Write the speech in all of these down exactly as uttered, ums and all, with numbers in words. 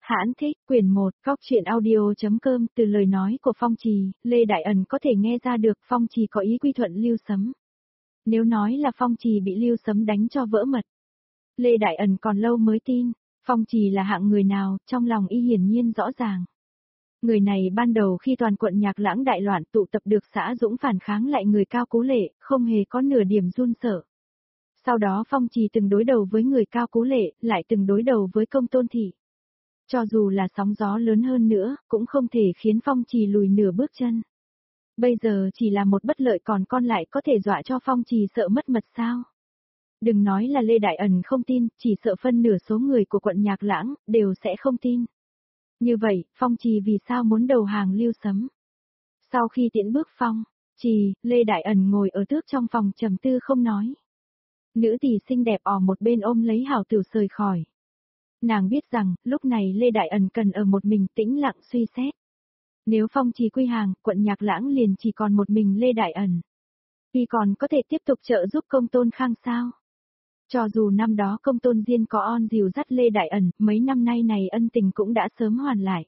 Hãn thích, quyển một, góc truyện audio.com, từ lời nói của Phong Trì, Lê Đại Ẩn có thể nghe ra được Phong Trì có ý quy thuận Lưu Sấm. Nếu nói là Phong Trì bị Lưu Sấm đánh cho vỡ mật, Lê Đại Ẩn còn lâu mới tin, Phong Trì là hạng người nào, trong lòng y hiển nhiên rõ ràng. Người này ban đầu khi toàn quận Nhạc Lãng đại loạn tụ tập được xã Dũng phản kháng lại người Cao Cú Lệ, không hề có nửa điểm run sợ. Sau đó Phong Trì từng đối đầu với người Cao Cú Lệ, lại từng đối đầu với Công Tôn Thị. Cho dù là sóng gió lớn hơn nữa, cũng không thể khiến Phong Trì lùi nửa bước chân. Bây giờ chỉ là một bất lợi còn con lại có thể dọa cho Phong Trì sợ mất mật sao? Đừng nói là Lê Đại Ẩn không tin, chỉ sợ phân nửa số người của quận Nhạc Lãng, đều sẽ không tin. Như vậy, Phong Trì vì sao muốn đầu hàng Lưu Sấm? Sau khi tiễn bước Phong Trì, Lê Đại Ẩn ngồi ở tước trong phòng trầm tư không nói. Nữ tỳ xinh đẹp ò một bên ôm lấy hảo tử rời khỏi. Nàng biết rằng, lúc này Lê Đại Ẩn cần ở một mình tĩnh lặng suy xét. Nếu Phong Trì quy hàng, quận Nhạc Lãng liền chỉ còn một mình Lê Đại Ẩn. Y còn có thể tiếp tục trợ giúp Công Tôn Khang sao? Cho dù năm đó Công Tôn Diên có on dìu dắt Lê Đại Ẩn, mấy năm nay này ân tình cũng đã sớm hoàn lại.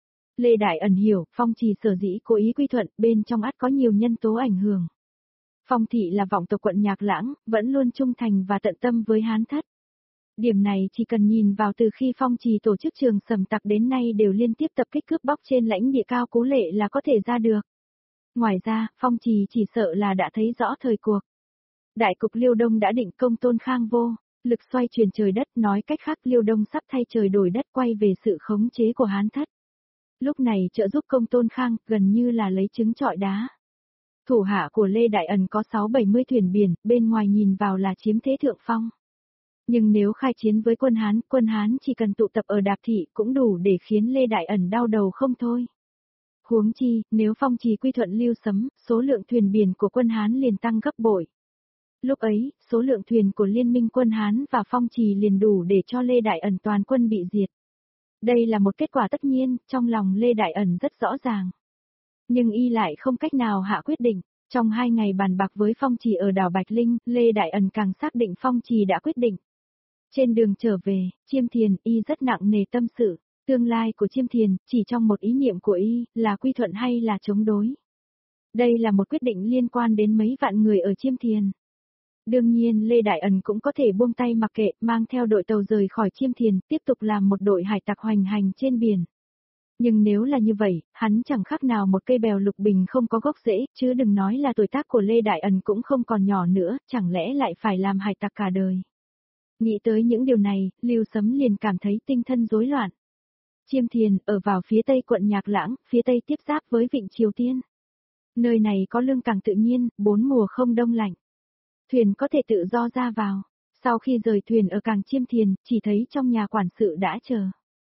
Lê Đại Ẩn hiểu, Phong Trì sở dĩ cố ý quy thuận, bên trong ắt có nhiều nhân tố ảnh hưởng. Phong Thị là vọng tộc quận Nhạc Lãng, vẫn luôn trung thành và tận tâm với Hán Thất. Điểm này chỉ cần nhìn vào từ khi Phong Trì tổ chức trường Sầm Tặc đến nay đều liên tiếp tập kích cướp bóc trên lãnh địa Cao Cú Lệ là có thể ra được. Ngoài ra, Phong Trì chỉ sợ là đã thấy rõ thời cuộc. Đại cục Liêu Đông đã định Công Tôn Khang vô, lực xoay chuyển trời đất, nói cách khác Liêu Đông sắp thay trời đổi đất quay về sự khống chế của Hán Thất. Lúc này trợ giúp Công Tôn Khang gần như là lấy trứng trọi đá. Thủ hạ của Lê Đại Ẩn có sáu bảy mươi thuyền biển, bên ngoài nhìn vào là chiếm thế thượng phong. Nhưng nếu khai chiến với quân Hán, quân Hán chỉ cần tụ tập ở Đạp Thị cũng đủ để khiến Lê Đại Ẩn đau đầu không thôi. Huống chi, nếu Phong Trì quy thuận Lưu Sấm, số lượng thuyền biển của quân Hán liền tăng gấp bội. Lúc ấy, số lượng thuyền của liên minh quân Hán và Phong Trì liền đủ để cho Lê Đại Ẩn toàn quân bị diệt. Đây là một kết quả tất nhiên, trong lòng Lê Đại Ẩn rất rõ ràng. Nhưng y lại không cách nào hạ quyết định. Trong hai ngày bàn bạc với Phong Trì ở đảo Bạch Linh, Lê Đại Ẩn càng xác định Phong Trì đã quyết định. Trên đường trở về, Chiêm Thiền y rất nặng nề tâm sự, tương lai của Chiêm Thiền, chỉ trong một ý niệm của y, là quy thuận hay là chống đối. Đây là một quyết định liên quan đến mấy vạn người ở Chiêm Thiền. Đương nhiên Lê Đại Ẩn cũng có thể buông tay mặc kệ, mang theo đội tàu rời khỏi Chiêm Thiền, tiếp tục làm một đội hải tặc hoành hành trên biển. Nhưng nếu là như vậy, hắn chẳng khác nào một cây bèo lục bình không có gốc rễ, chứ đừng nói là tuổi tác của Lê Đại Ẩn cũng không còn nhỏ nữa, chẳng lẽ lại phải làm hải tặc cả đời. Nghĩ tới những điều này, Lưu Sấm liền cảm thấy tinh thần rối loạn. Chiêm Thiền, ở vào phía tây quận Nhạc Lãng, phía tây tiếp giáp với Vịnh Triều Tiên. Nơi này có lương cảng tự nhiên, bốn mùa không đông lạnh. Thuyền có thể tự do ra vào. Sau khi rời thuyền ở cảng Chiêm Thiền, chỉ thấy trong nhà quản sự đã chờ.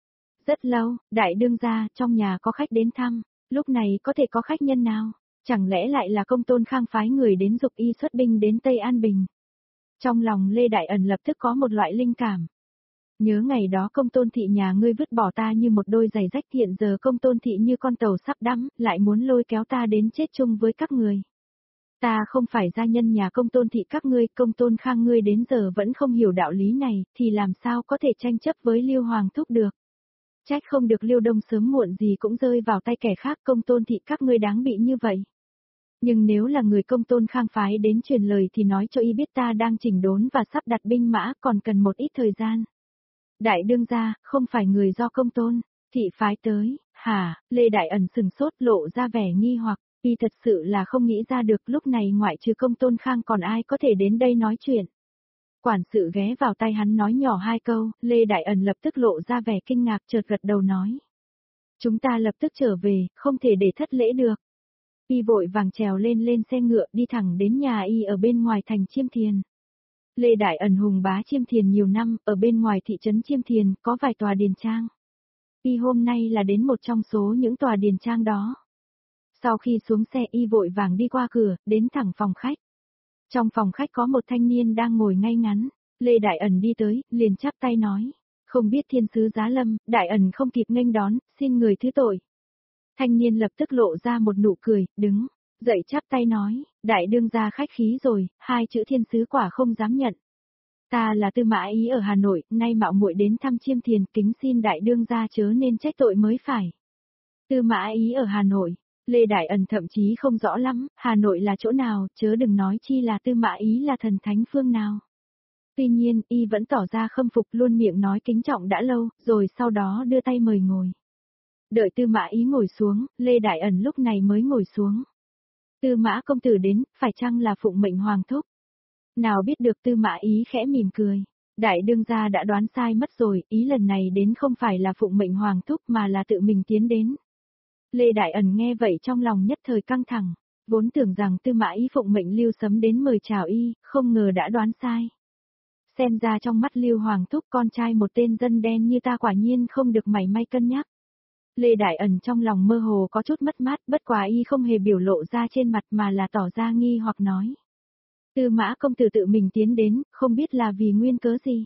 Rất lâu, đại đương gia, trong nhà có khách đến thăm, lúc này có thể có khách nhân nào? Chẳng lẽ lại là Công Tôn Khang phái người đến giục y xuất binh đến Tây An Bình? Trong lòng Lê Đại Ẩn lập tức có một loại linh cảm. Nhớ ngày đó Công Tôn Thị nhà ngươi vứt bỏ ta như một đôi giày rách, hiện giờ Công Tôn Thị như con tàu sắp đắm, lại muốn lôi kéo ta đến chết chung với các người. Ta không phải gia nhân nhà Công Tôn Thị các ngươi, Công Tôn Khang ngươi đến giờ vẫn không hiểu đạo lý này, thì làm sao có thể tranh chấp với Lưu Hoàng Thúc được. Trách không được Liêu Đông sớm muộn gì cũng rơi vào tay kẻ khác, Công Tôn Thị các ngươi đáng bị như vậy. Nhưng nếu là người Công Tôn Khang phái đến truyền lời thì nói cho y biết ta đang chỉnh đốn và sắp đặt binh mã, còn cần một ít thời gian. Đại đương gia, không phải người do Công Tôn Thị phái tới, hả? Lê Đại Ẩn sừng sốt lộ ra vẻ nghi hoặc, y thật sự là không nghĩ ra được lúc này ngoại trừ Công Tôn Khang còn ai có thể đến đây nói chuyện. Quản sự ghé vào tay hắn nói nhỏ hai câu, Lê Đại Ẩn lập tức lộ ra vẻ kinh ngạc, chợt gật đầu nói. Chúng ta lập tức trở về, không thể để thất lễ được. Y vội vàng trèo lên lên xe ngựa đi thẳng đến nhà y ở bên ngoài thành Chiêm Thiền. Lê Đại Ẩn hùng bá Chiêm Thiền nhiều năm, ở bên ngoài thị trấn Chiêm Thiền có vài tòa điền trang. Y hôm nay là đến một trong số những tòa điền trang đó. Sau khi xuống xe y vội vàng đi qua cửa, đến thẳng phòng khách. Trong phòng khách có một thanh niên đang ngồi ngay ngắn, Lê Đại Ẩn đi tới, liền chắp tay nói, không biết thiên sứ giá lâm, Đại Ẩn không kịp nghênh đón, xin người thứ tội. Thanh niên lập tức lộ ra một nụ cười, đứng, dậy chắp tay nói, đại đương gia khách khí rồi, hai chữ thiên sứ quả không dám nhận. Ta là Tư Mã Ý ở Hà Nội, nay mạo muội đến thăm Chiêm Thiền, kính xin đại đương gia chớ nên trách tội mới phải. Tư Mã Ý ở Hà Nội, Lê Đại Ẩn thậm chí không rõ lắm, Hà Nội là chỗ nào, chớ đừng nói chi là Tư Mã Ý là thần thánh phương nào. Tuy nhiên, y vẫn tỏ ra khâm phục, luôn miệng nói kính trọng đã lâu, rồi sau đó đưa tay mời ngồi. Đợi Tư Mã Ý ngồi xuống, Lê Đại Ẩn lúc này mới ngồi xuống. Tư Mã công tử đến, phải chăng là phụng mệnh hoàng thúc? Nào biết được Tư Mã Ý khẽ mỉm cười. Đại đương gia đã đoán sai mất rồi, ý lần này đến không phải là phụng mệnh hoàng thúc mà là tự mình tiến đến. Lê Đại Ẩn nghe vậy trong lòng nhất thời căng thẳng, vốn tưởng rằng Tư Mã Ý phụng mệnh Lưu Sấm đến mời chào y, không ngờ đã đoán sai. Xem ra trong mắt Lưu Hoàng thúc con trai một tên dân đen như ta quả nhiên không được mảy may cân nhắc. Lê Đại Ẩn trong lòng mơ hồ có chút mất mát, bất quá y không hề biểu lộ ra trên mặt mà là tỏ ra nghi hoặc nói. Tư Mã công tử tự mình tiến đến, không biết là vì nguyên cớ gì.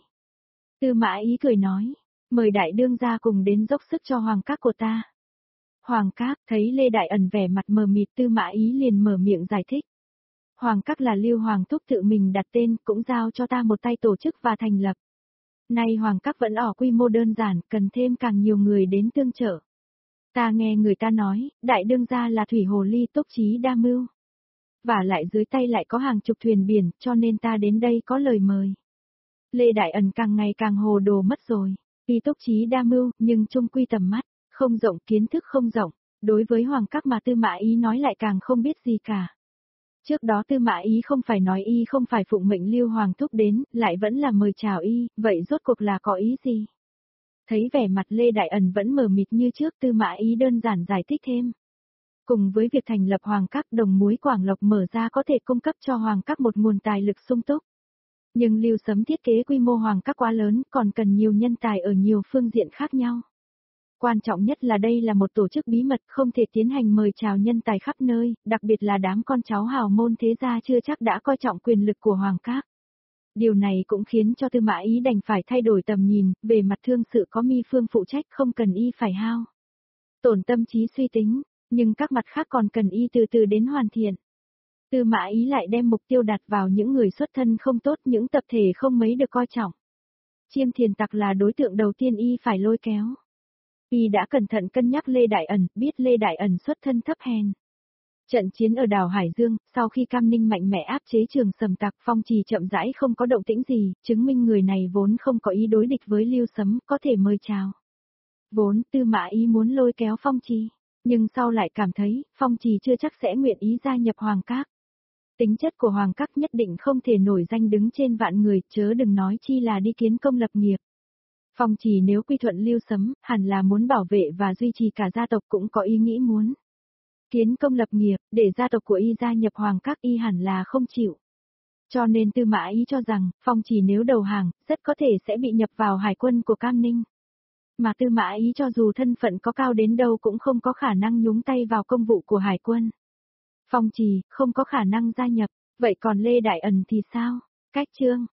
Tư Mã Ý cười nói, mời đại đương gia cùng đến dốc sức cho hoàng các của ta. Hoàng các, thấy Lê Đại Ẩn vẻ mặt mờ mịt, Tư Mã Ý liền mở miệng giải thích. Hoàng các là Lưu Hoàng thúc tự mình đặt tên, cũng giao cho ta một tay tổ chức và thành lập. Nay Hoàng các vẫn ở quy mô đơn giản, cần thêm càng nhiều người đến tương trợ. Ta nghe người ta nói, đại đương gia là thủy hồ ly túc trí đa mưu. Và lại dưới tay lại có hàng chục thuyền biển, cho nên ta đến đây có lời mời. Lê Đại Ẩn càng ngày càng hồ đồ mất rồi. Tuy túc trí đa mưu, nhưng chung quy tầm mắt, không rộng, kiến thức không rộng. Đối với Hoàng các mà Tư Mã Ý nói lại càng không biết gì cả. Trước đó Tư Mã Ý không phải nói y không phải phụng mệnh Lưu Hoàng thúc đến, lại vẫn là mời chào y, vậy rốt cuộc là có ý gì? Thấy vẻ mặt Lê Đại Ẩn vẫn mờ mịt như trước, Tư Mã Ý đơn giản giải thích thêm. Cùng với việc thành lập Hoàng các, Đồng Muối Quảng Lộc mở ra có thể cung cấp cho Hoàng các một nguồn tài lực sung túc. Nhưng Lưu Sấm thiết kế quy mô Hoàng các quá lớn, còn cần nhiều nhân tài ở nhiều phương diện khác nhau. Quan trọng nhất là đây là một tổ chức bí mật, không thể tiến hành mời chào nhân tài khắp nơi, đặc biệt là đám con cháu hào môn thế gia chưa chắc đã coi trọng quyền lực của Hoàng các. Điều này cũng khiến cho Tư Mã Ý đành phải thay đổi tầm nhìn, về mặt thương sự có Mi Phương phụ trách không cần y phải hao tổn tâm trí suy tính, nhưng các mặt khác còn cần y từ từ đến hoàn thiện. Tư Mã Ý lại đem mục tiêu đặt vào những người xuất thân không tốt, những tập thể không mấy được coi trọng. Chiêm Thiền Tặc là đối tượng đầu tiên y phải lôi kéo. Y đã cẩn thận cân nhắc Lê Đại Ẩn, biết Lê Đại Ẩn xuất thân thấp hèn. Trận chiến ở đảo Hải Dương, sau khi Cam Ninh mạnh mẽ áp chế Trường Sầm Tặc, Phong Trì chậm rãi không có động tĩnh gì, chứng minh người này vốn không có ý đối địch với Lưu Sấm, có thể mời chào. Vốn Tư Mã Ý muốn lôi kéo Phong Trì, nhưng sau lại cảm thấy, Phong Trì chưa chắc sẽ nguyện ý gia nhập Hoàng các. Tính chất của Hoàng các nhất định không thể nổi danh đứng trên vạn người, chớ đừng nói chi là đi kiến công lập nghiệp. Phong Trì nếu quy thuận Lưu Sấm, hẳn là muốn bảo vệ và duy trì cả gia tộc, cũng có ý nghĩ muốn kiến công lập nghiệp, để gia tộc của y gia nhập Hoàng các, y hẳn là không chịu. Cho nên Tư Mã Ý cho rằng, Phong Trì nếu đầu hàng, rất có thể sẽ bị nhập vào hải quân của Cam Ninh. Mà Tư Mã Ý cho dù thân phận có cao đến đâu cũng không có khả năng nhúng tay vào công vụ của hải quân. Phong Trì không có khả năng gia nhập, vậy còn Lê Đại Ẩn thì sao? Cách chương